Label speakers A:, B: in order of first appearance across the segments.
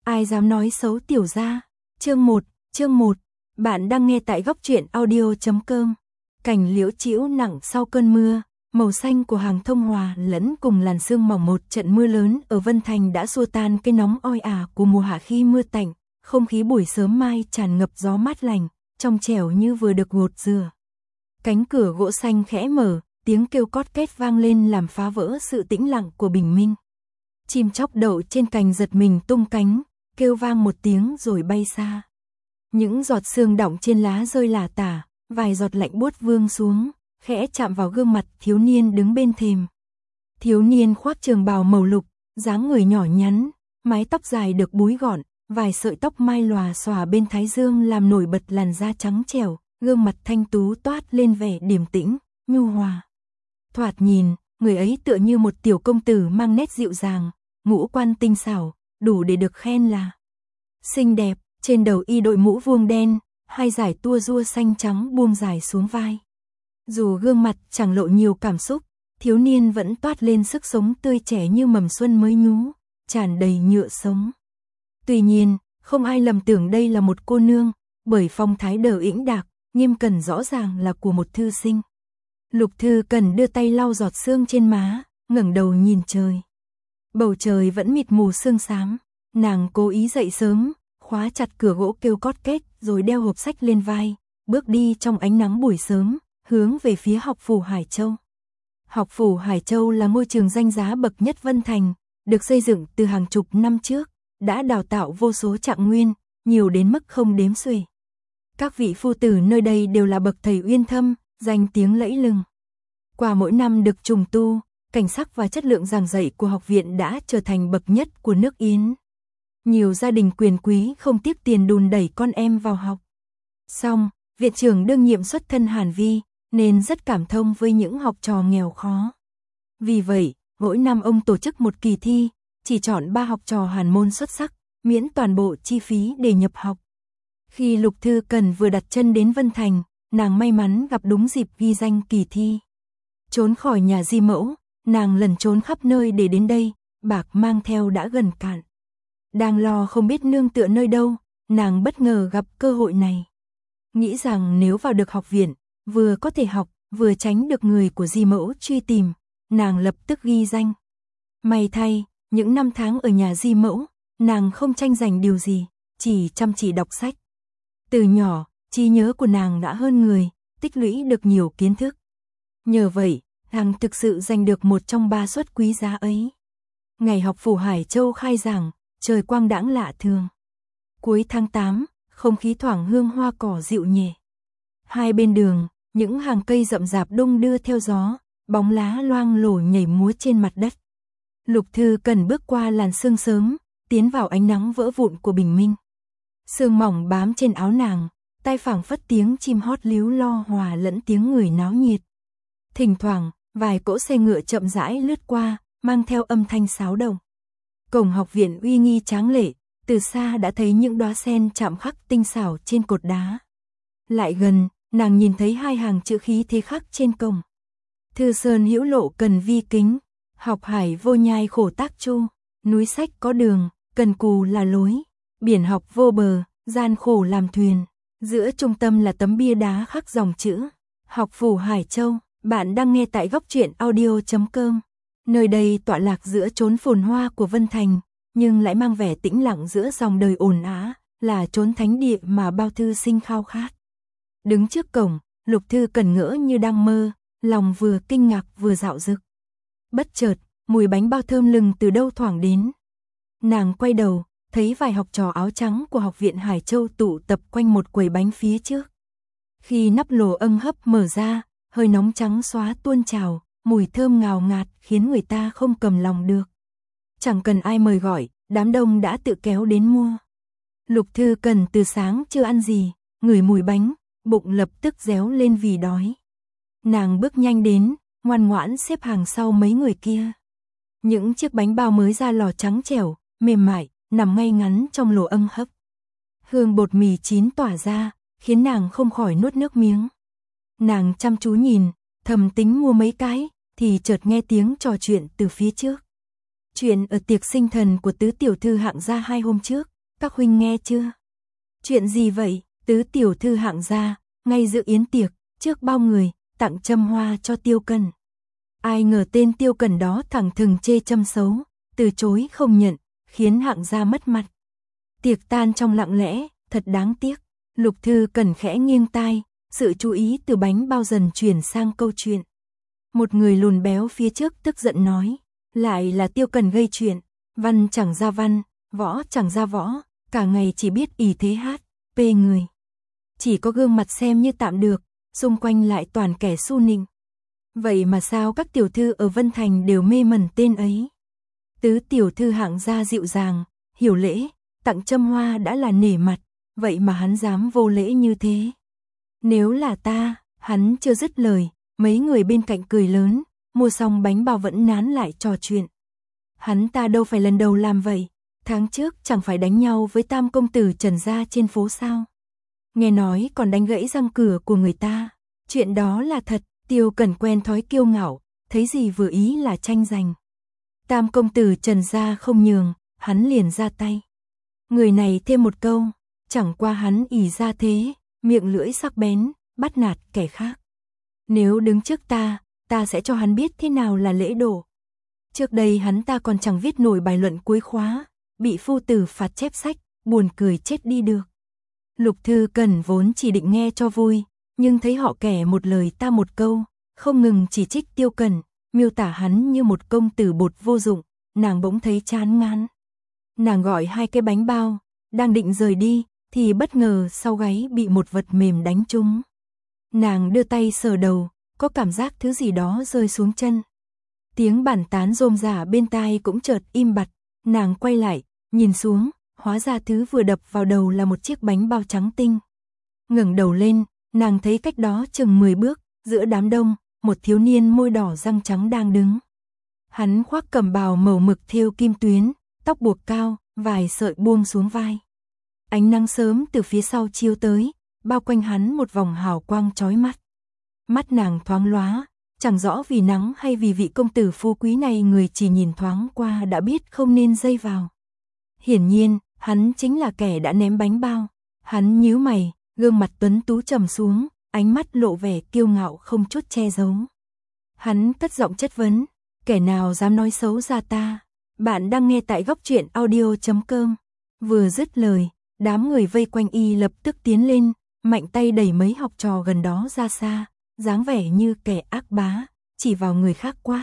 A: ai dám nói xấu tiểu gia. Chương 1, bạn đang nghe tại góc truyện audio.com. Cành liễu chĩu nặng sau cơn mưa, màu xanh của hàng thông hòa lẫn cùng làn sương mỏng. Một trận mưa lớn ở Vân Thành đã xua tan cái nóng oi ả của mùa hạ. Khi mưa tạnh, không khí buổi sớm mai tràn ngập gió mát lành, trong trẻo như vừa được gột rửa. Cánh cửa gỗ xanh khẽ mở, tiếng kêu cót két vang lên làm phá vỡ sự tĩnh lặng của bình minh. Chim chóc đậu trên cành giật mình tung cánh, kêu vang một tiếng rồi bay xa. Những giọt sương đọng trên lá rơi lả tả, vài giọt lạnh buốt vương xuống, khẽ chạm vào gương mặt thiếu niên đứng bên thềm. Thiếu niên khoác trường bào màu lục, dáng người nhỏ nhắn, mái tóc dài được búi gọn, vài sợi tóc mai lòa xòa bên thái dương làm nổi bật làn da trắng trẻo, gương mặt thanh tú toát lên vẻ điềm tĩnh, nhu hòa. Thoạt nhìn, người ấy tựa như một tiểu công tử mang nét dịu dàng, ngũ quan tinh xảo, đủ để được khen là xinh đẹp. Trên đầu y đội mũ vuông đen, hai dải tua rua xanh trắng buông dài xuống vai. Dù gương mặt chẳng lộ nhiều cảm xúc, thiếu niên vẫn toát lên sức sống tươi trẻ như mầm xuân mới nhú, tràn đầy nhựa sống. Tuy nhiên, không ai lầm tưởng đây là một cô nương, bởi phong thái đờ ĩnh đạc, nghiêm cẩn rõ ràng là của một thư sinh. Lục Thư Cần đưa tay lau giọt sương trên má, ngẩng đầu nhìn trời. Bầu trời vẫn mịt mù sương xám, nàng cố ý dậy sớm, khóa chặt cửa gỗ kêu cót két rồi đeo hộp sách lên vai, bước đi trong ánh nắng buổi sớm, hướng về phía học phủ Hải Châu. Học phủ Hải Châu là ngôi trường danh giá bậc nhất Vân Thành, được xây dựng từ hàng chục năm trước, đã đào tạo vô số trạng nguyên, nhiều đến mức không đếm xuể. Các vị phu tử nơi đây đều là bậc thầy uyên thâm, danh tiếng lẫy lừng. Qua mỗi năm được trùng tu, cảnh sắc và chất lượng giảng dạy của học viện đã trở thành bậc nhất của nước Yến. Nhiều gia đình quyền quý không tiếc tiền đùn đẩy con em vào học. Song, viện trưởng đương nhiệm xuất thân Hàn Vi, nên rất cảm thông với những học trò nghèo khó. Vì vậy, mỗi năm ông tổ chức một kỳ thi, chỉ chọn 3 học trò Hàn môn xuất sắc, miễn toàn bộ chi phí để nhập học. Khi Lục Thư Cần vừa đặt chân đến Vân Thành, nàng may mắn gặp đúng dịp ghi danh kỳ thi. Trốn khỏi nhà di mẫu, nàng lẩn trốn khắp nơi để đến đây, bạc mang theo đã gần cạn. Đang lo không biết nương tựa nơi đâu, nàng bất ngờ gặp cơ hội này. Nghĩ rằng nếu vào được học viện, vừa có thể học, vừa tránh được người của di mẫu truy tìm, nàng lập tức ghi danh. May thay, những năm tháng ở nhà di mẫu, nàng không tranh giành điều gì, chỉ chăm chỉ đọc sách. Từ nhỏ, trí nhớ của nàng đã hơn người, tích lũy được nhiều kiến thức. Nhờ vậy, nàng thực sự giành được một trong 3 suất quý giá ấy. Ngày học phủ Hải Châu khai giảng, trời quang đãng lạ thường. Cuối tháng 8, không khí thoảng hương hoa cỏ dịu nhẹ. Hai bên đường, những hàng cây rậm rạp đung đưa theo gió, bóng lá loang lổ nhảy múa trên mặt đất. Lục Thư Cần bước qua làn sương sớm, tiến vào ánh nắng vỡ vụn của bình minh. Sương mỏng bám trên áo nàng, tai phảng phất tiếng chim hót líu lo hòa lẫn tiếng người náo nhiệt. Thỉnh thoảng, vài cỗ xe ngựa chậm rãi lướt qua, mang theo âm thanh sáo động. Cổng học viện uy nghi tráng lệ, từ xa đã thấy những đóa sen chạm khắc tinh xảo trên cột đá. Lại gần, nàng nhìn thấy 2 hàng chữ khí thế khắc trên cổng. Thư sơn hữu lộ cần vi kính, học hải vô nhai khổ tác chu, núi sách có đường, cần cù là lối, biển học vô bờ, gian khổ làm thuyền. Giữa trung tâm là tấm bia đá khắc dòng chữ Học phủ Hải Châu. Bạn đang nghe tại góc truyện audio.com. Nơi đây tọa lạc giữa chốn phồn hoa của Vân Thành, nhưng lại mang vẻ tĩnh lặng giữa dòng đời ồn ào, là chốn thánh địa mà bao thư sinh khao khát. Đứng trước cổng, Lục Thư Cần ngỡ như đang mơ, lòng vừa kinh ngạc vừa dạo dực. Bất chợt, mùi bánh bao thơm lừng từ đâu thoảng đến. Nàng quay đầu, thấy vài học trò áo trắng của học viện Hải Châu tụ tập quanh một quầy bánh phía trước. Khi nắp lồ âng hấp mở ra, hơi nóng trắng xóa tuôn trào, mùi thơm ngào ngạt khiến người ta không cầm lòng được. Chẳng cần ai mời gọi, đám đông đã tự kéo đến mua. Lục Thư Cần từ sáng chưa ăn gì, ngửi mùi bánh, bụng lập tức réo lên vì đói. Nàng bước nhanh đến, ngoan ngoãn xếp hàng sau mấy người kia. Những chiếc bánh bao mới ra lò trắng trẻo, mềm mại, nằm ngay ngắn trong lò âng hấp. Hương bột mì chín tỏa ra, khiến nàng không khỏi nuốt nước miếng. Nàng chăm chú nhìn, thầm tính mua mấy cái, thì chợt nghe tiếng trò chuyện từ phía trước. Chuyện ở tiệc sinh thần của tứ tiểu thư Hạng gia 2 hôm trước, các huynh nghe chưa? Chuyện gì vậy? Tứ tiểu thư Hạng gia, ngay dự yến tiệc, trước bao người, tặng châm hoa cho Tiêu Cần. Ai ngờ tên Tiêu Cần đó thẳng thừng chê châm xấu, từ chối không nhận, khiến Hạng gia mất mặt. Tiệc tan trong lặng lẽ, thật đáng tiếc. Lục Thư Cần khẽ nghiêng tai, sự chú ý từ bánh bao dần chuyển sang câu chuyện. Một người lùn béo phía trước tức giận nói, lại là Tiêu Cần gây chuyện, văn chẳng ra văn, võ chẳng ra võ, cả ngày chỉ biết ỷ thế hát, pê người. Chỉ có gương mặt xem như tạm được, xung quanh lại toàn kẻ su nịnh. Vậy mà sao các tiểu thư ở Vân Thành đều mê mẩn tên ấy? Tứ tiểu thư Hạng gia dịu dàng, hiểu lễ, tặng châm hoa đã là nể mặt, vậy mà hắn dám vô lễ như thế. Nếu là ta, hắn chưa dứt lời, mấy người bên cạnh cười lớn, mua xong bánh bao vẫn nán lại trò chuyện. Hắn ta đâu phải lần đầu làm vậy, tháng trước chẳng phải đánh nhau với tam công tử Trần gia trên phố sao? Nghe nói còn đánh gãy răng cửa của người ta, chuyện đó là thật. Tiêu Cần quen thói kiêu ngạo, thấy gì vừa ý là tranh giành. Tam công tử Trần gia không nhường, hắn liền ra tay. Người này thêm một câu, chẳng qua hắn ỷ ra thế, miệng lưỡi sắc bén, bắt nạt kẻ khác. Nếu đứng trước ta sẽ cho hắn biết thế nào là lễ độ. Trước đây hắn ta còn chẳng viết nổi bài luận cuối khóa, bị phu tử phạt chép sách, buồn cười chết đi được. Lục Thư Cần vốn chỉ định nghe cho vui, nhưng thấy họ kẻ một lời ta một câu, không ngừng chỉ trích Tiêu Cần, miêu tả hắn như một công tử bột vô dụng, nàng bỗng thấy chán ngán. Nàng gọi 2 cái bánh bao, đang định rời đi, thì bất ngờ sau gáy bị một vật mềm đánh trúng. Nàng đưa tay sờ đầu, có cảm giác thứ gì đó rơi xuống chân. Tiếng bàn tán rôm rả bên tai cũng chợt im bặt, nàng quay lại, nhìn xuống, hóa ra thứ vừa đập vào đầu là một chiếc bánh bao trắng tinh. Ngẩng đầu lên, nàng thấy cách đó chừng 10 bước, giữa đám đông, một thiếu niên môi đỏ răng trắng đang đứng. Hắn khoác cẩm bào màu mực thêu kim tuyến, tóc buộc cao, vài sợi buông xuống vai. Ánh nắng sớm từ phía sau chiếu tới, bao quanh hắn một vòng hào quang chói mắt. Mắt nàng thoáng lóa, chẳng rõ vì nắng hay vì vị công tử phú quý này người chỉ nhìn thoáng qua đã biết không nên dây vào. Hiển nhiên, hắn chính là kẻ đã ném bánh bao. Hắn nhíu mày, gương mặt tuấn tú trầm xuống, ánh mắt lộ vẻ kiêu ngạo không chút che giấu. Hắn cất giọng chất vấn, kẻ nào dám nói xấu ra ta? Bạn đang nghe tại góc truyện audio.com. Vừa dứt lời, đám người vây quanh y lập tức tiến lên, mạnh tay đẩy mấy học trò gần đó ra xa, dáng vẻ như kẻ ác bá, chỉ vào người khác quát.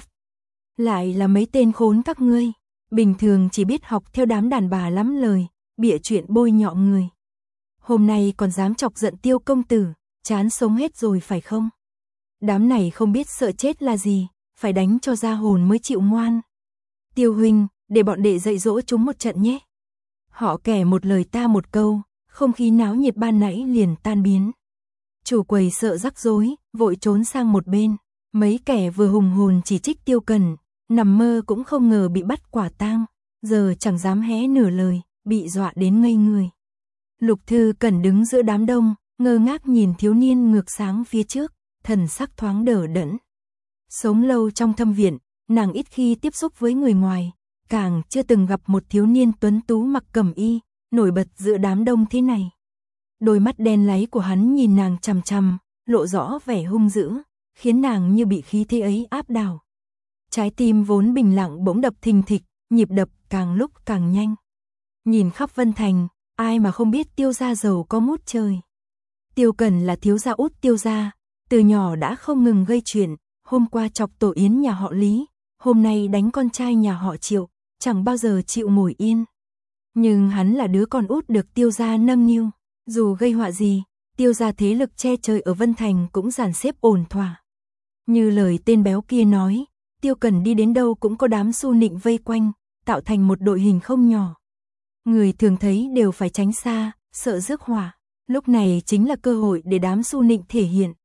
A: Lại là mấy tên khốn các ngươi, bình thường chỉ biết học theo đám đàn bà lắm lời, bịa chuyện bôi nhọ người. Hôm nay còn dám chọc giận Tiêu công tử, chán sống hết rồi phải không? Đám này không biết sợ chết là gì, phải đánh cho ra hồn mới chịu ngoan. Tiêu huynh, để bọn đệ dạy dỗ chúng một trận nhé. Họ kẻ một lời ta một câu, không khí náo nhiệt ban nãy liền tan biến. Chủ quầy sợ rắc rối, vội trốn sang một bên. Mấy kẻ vừa hùng hồn chỉ trích Tiêu Cần, nằm mơ cũng không ngờ bị bắt quả tang, giờ chẳng dám hé nửa lời, bị dọa đến ngây người. Lục Thư Cần đứng giữa đám đông, ngơ ngác nhìn thiếu niên ngược sáng phía trước, thần sắc thoáng đờ đẫn. Sống lâu trong thâm viện, nàng ít khi tiếp xúc với người ngoài, càng chưa từng gặp một thiếu niên tuấn tú mặc cẩm y, nổi bật giữa đám đông thế này. Đôi mắt đen láy của hắn nhìn nàng chằm chằm, lộ rõ vẻ hung dữ, khiến nàng như bị khí thế ấy áp đảo. Trái tim vốn bình lặng bỗng đập thình thịch, nhịp đập càng lúc càng nhanh. Nhìn khắp Vân Thành, ai mà không biết Tiêu gia giàu có ngút trời. Tiêu Cần là thiếu gia út Tiêu gia, từ nhỏ đã không ngừng gây chuyện, hôm qua chọc tổ yến nhà họ Lý, hôm nay đánh con trai nhà họ Triệu, chẳng bao giờ chịu ngồi yên. Nhưng hắn là đứa con út được Tiêu gia nâng niu, dù gây họa gì, Tiêu gia thế lực che trời ở Vân Thành cũng dàn xếp ổn thỏa. Như lời tên béo kia nói, Tiêu Cần đi đến đâu cũng có đám su nịnh vây quanh, tạo thành một đội hình không nhỏ. Người thường thấy đều phải tránh xa, sợ rước họa. Lúc này chính là cơ hội để đám su nịnh thể hiện.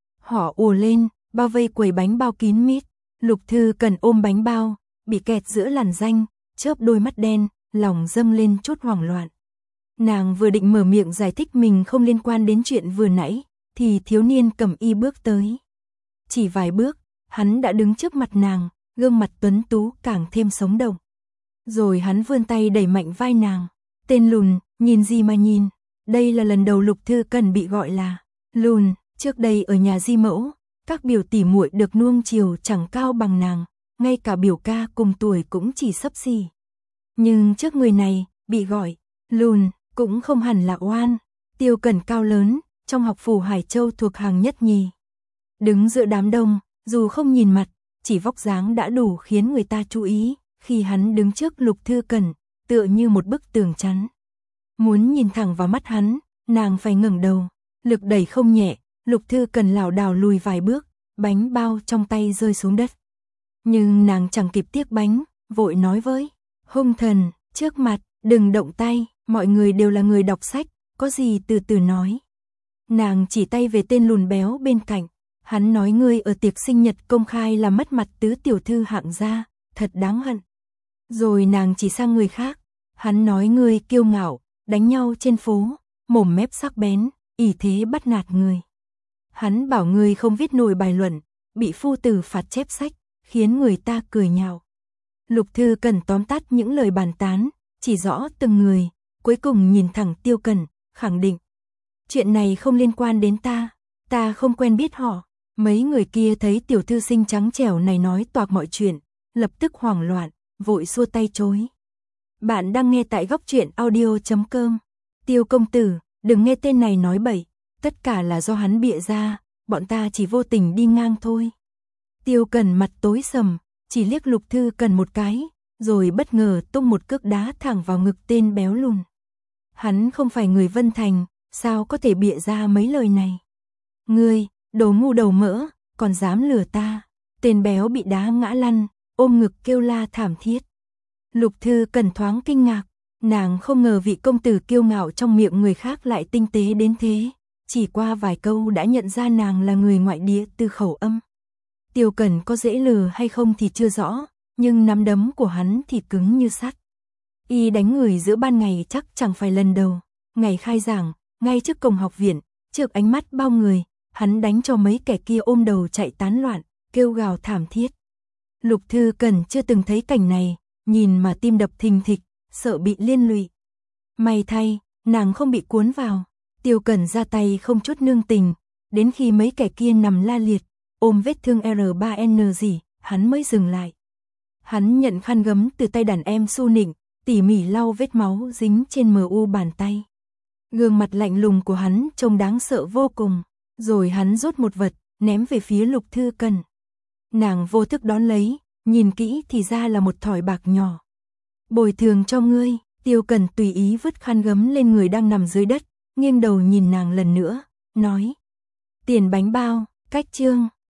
A: Họ ùa lên, bao vây quầy bánh bao kín mít. Lục Thư Cần ôm bánh bao, bị kẹt giữa làn ranh, chớp đôi mắt đen, lòng dâng lên chút hoảng loạn. Nàng vừa định mở miệng giải thích mình không liên quan đến chuyện vừa nãy, thì thiếu niên cẩm y bước tới. Chỉ vài bước, hắn đã đứng trước mặt nàng, gương mặt tuấn tú càng thêm sống động. Rồi hắn vươn tay đẩy mạnh vai nàng, Tên lùn, nhìn gì mà nhìn, đây là lần đầu Lục Thư Cần bị gọi là lùn, trước đây ở nhà di mẫu, các biểu tỷ muội được nuông chiều chẳng cao bằng nàng, ngay cả biểu ca cùng tuổi cũng chỉ xấp xỉ. Nhưng trước người này, bị gọi lùn, cũng không hẳn là oan. Tiêu Cần cao lớn, trong học phủ Hải Châu thuộc hàng nhất nhì. Đứng giữa đám đông, dù không nhìn mặt, chỉ vóc dáng đã đủ khiến người ta chú ý, khi hắn đứng trước Lục Thư Cần, tựa như một bức tường chắn. Muốn nhìn thẳng vào mắt hắn, nàng phải ngẩng đầu, lực đẩy không nhẹ, Lục Thư Cần lảo đảo lùi vài bước, bánh bao trong tay rơi xuống đất. Nhưng nàng chẳng kịp tiếc bánh, vội nói với hung thần, trước mặt, đừng động tay, mọi người đều là người đọc sách, có gì từ từ nói. Nàng chỉ tay về tên lùn béo bên cạnh, hắn nói ngươi ở tiệc sinh nhật công khai làm mất mặt tứ tiểu thư hạng gia, thật đáng hận. Rồi nàng chỉ sang người khác, hắn nói ngươi kiêu ngạo, đánh nhau trên phố, mồm mép sắc bén, ỷ thế bắt nạt người. Hắn bảo ngươi không viết nổi bài luận, bị phu tử phạt chép sách, khiến người ta cười nhạo. Lục Thư Cần tóm tắt những lời bàn tán, chỉ rõ từng người, cuối cùng nhìn thẳng Tiêu Cần, khẳng định. Chuyện này không liên quan đến ta không quen biết họ. Mấy người kia thấy tiểu thư sinh trắng trẻo này nói toạc mọi chuyện, lập tức hoảng loạn, vội xua tay chối. Bạn đang nghe tại góc truyện audio.com. Tiêu công tử, đừng nghe tên này nói bậy, tất cả là do hắn bịa ra, bọn ta chỉ vô tình đi ngang thôi. Tiêu Cần mặt tối sầm, chỉ liếc Lục Thư Cần một cái, rồi bất ngờ tung một cước đá thẳng vào ngực tên béo lùn. Hắn không phải người Vân Thành, sao có thể bịa ra mấy lời này? Ngươi, đồ ngu đầu mỡ, còn dám lừa ta. Tên béo bị đá ngã lăn, ôm ngực kêu la thảm thiết. Lục Thư Cần thoáng kinh ngạc, nàng không ngờ vị công tử kiêu ngạo trong miệng người khác lại tinh tế đến thế, chỉ qua vài câu đã nhận ra nàng là người ngoại địa từ khẩu âm. Tiêu Cần có dễ lừa hay không thì chưa rõ, nhưng nắm đấm của hắn thì cứng như sắt. Y đánh người giữa ban ngày chắc chẳng phải lần đầu, ngày khai giảng, ngay trước cổng học viện, trước ánh mắt bao người, hắn đánh cho mấy kẻ kia ôm đầu chạy tán loạn, kêu gào thảm thiết. Lục Thư Cần chưa từng thấy cảnh này, nhìn mà tim đập thình thịch, sợ bị liên lụy. May thay, nàng không bị cuốn vào. Tiêu Cần ra tay không chút nương tình, đến khi mấy kẻ kia nằm la liệt, ôm vết thương R3N gì, hắn mới dừng lại. Hắn nhận khăn gấm từ tay đàn em Su Nịnh, tỉ mỉ lau vết máu dính trên MU bàn tay. Gương mặt lạnh lùng của hắn trông đáng sợ vô cùng, rồi hắn rút một vật, ném về phía Lục Thư Cần. Nàng vô thức đón lấy, nhìn kỹ thì ra là một thỏi bạc nhỏ. Bồi thường cho ngươi. Tiêu Cần tùy ý vứt khăn gấm lên người đang nằm dưới đất, nghiêng đầu nhìn nàng lần nữa, nói. Tiền bánh bao, cách chương.